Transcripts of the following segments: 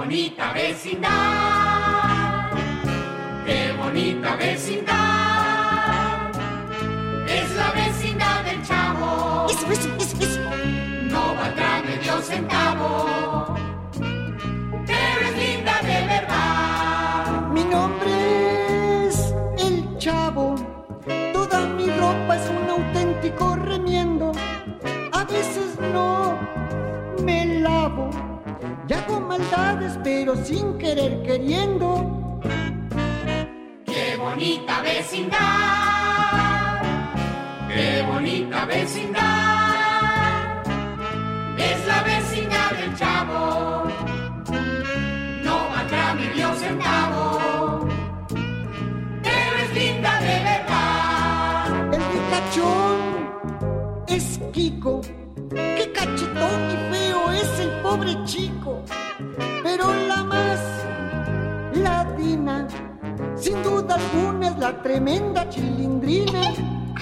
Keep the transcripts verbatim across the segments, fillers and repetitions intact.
bonita vecindad, qué bonita vecindad, es la vecindad del Chavo. Eso, eso, eso, eso. No valdrá medio centavo, pero es linda de verdad. Mi nombre es el Chavo, toda mi ropa es un auténtico remiendo. A veces no me lavo y hago maldades, pero sin querer queriendo. Qué bonita vecindad, qué bonita vecindad, es la vecindad del Chavo. No valdrá medio centavo, pero es linda de verdad. El ricachón es Kiko, qué cachetón y feo es el pobre chico. Pero la más ladina, sin duda alguna, es la tremenda Chilindrina.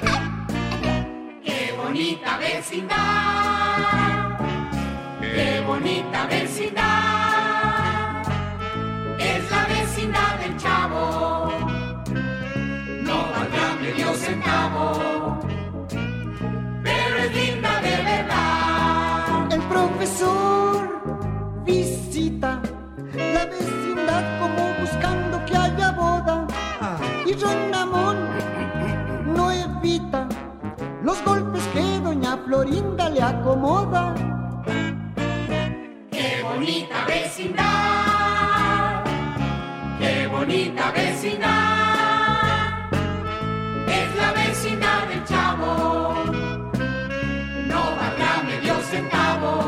Qué bonita vecindad, qué bonita vecindad, es la vecindad del Chavo. No valdrá medio centavo, pero es linda de verdad. El profesor visita la vecindad como buscando que haya boda. Y Rondamón no evita los golpes que doña Florinda le acomoda. Qué bonita vecindad, qué bonita vecindad, es la vecindad del Chavo. No valdrá medio centavo,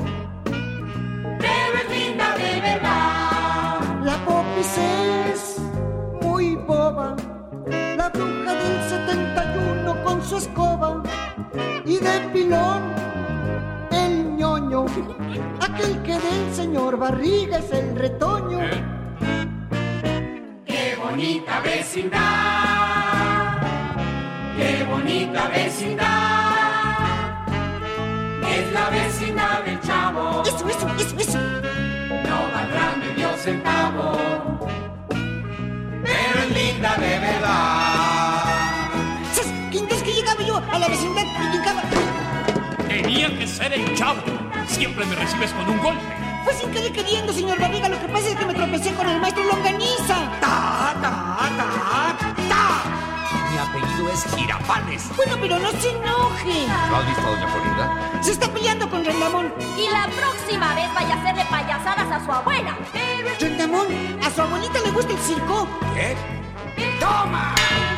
pero es linda de verdad. La Popis es muy boba, la bruja del setenta y uno con su escoba. Y de pilón el ñoño, aquel que del señor Barriga es el retoño. Qué bonita vecindad, qué bonita vecindad, es la vecindad del Chavo. Eso, eso, eso, eso. No valdrá medio centavo, pero es linda de verdad. ¿Sabes? Que entonces que llegaba yo a la vecindad y llegaba... Tenía que ser el Chavo. Siempre me recibes con un golpe. Fue sin querer queriendo, señor Barriga. Lo que pasa es que me tropecé con el maestro Longaniza. ¡Ta, ta, ta, ta! Mi apellido es Girapanes. Bueno, pero no se enoje. ¿No has visto a doña Florinda? Se está peleando con Rondamón. Y la próxima vez vaya a hacerle payasadas a su abuela. Rondamón, ¿a su abuelita le gusta el circo? ¿Qué? ¡Toma!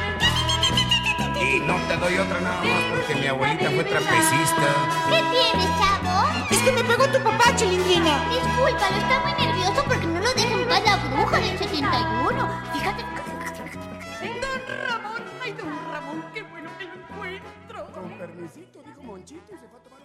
Y no te doy otra nada más porque mi abuelita fue trapecista. ¿Qué tienes, Chavo? Es que me pegó tu papá, Chilindrina. Discúlpalo, está muy nervioso porque no lo deja en paz la bruja del setenta y uno. Fíjate. Don Ramón, ay, don Ramón, qué bueno que lo encuentro. Con permisito, dijo Monchito y se fue a tomar...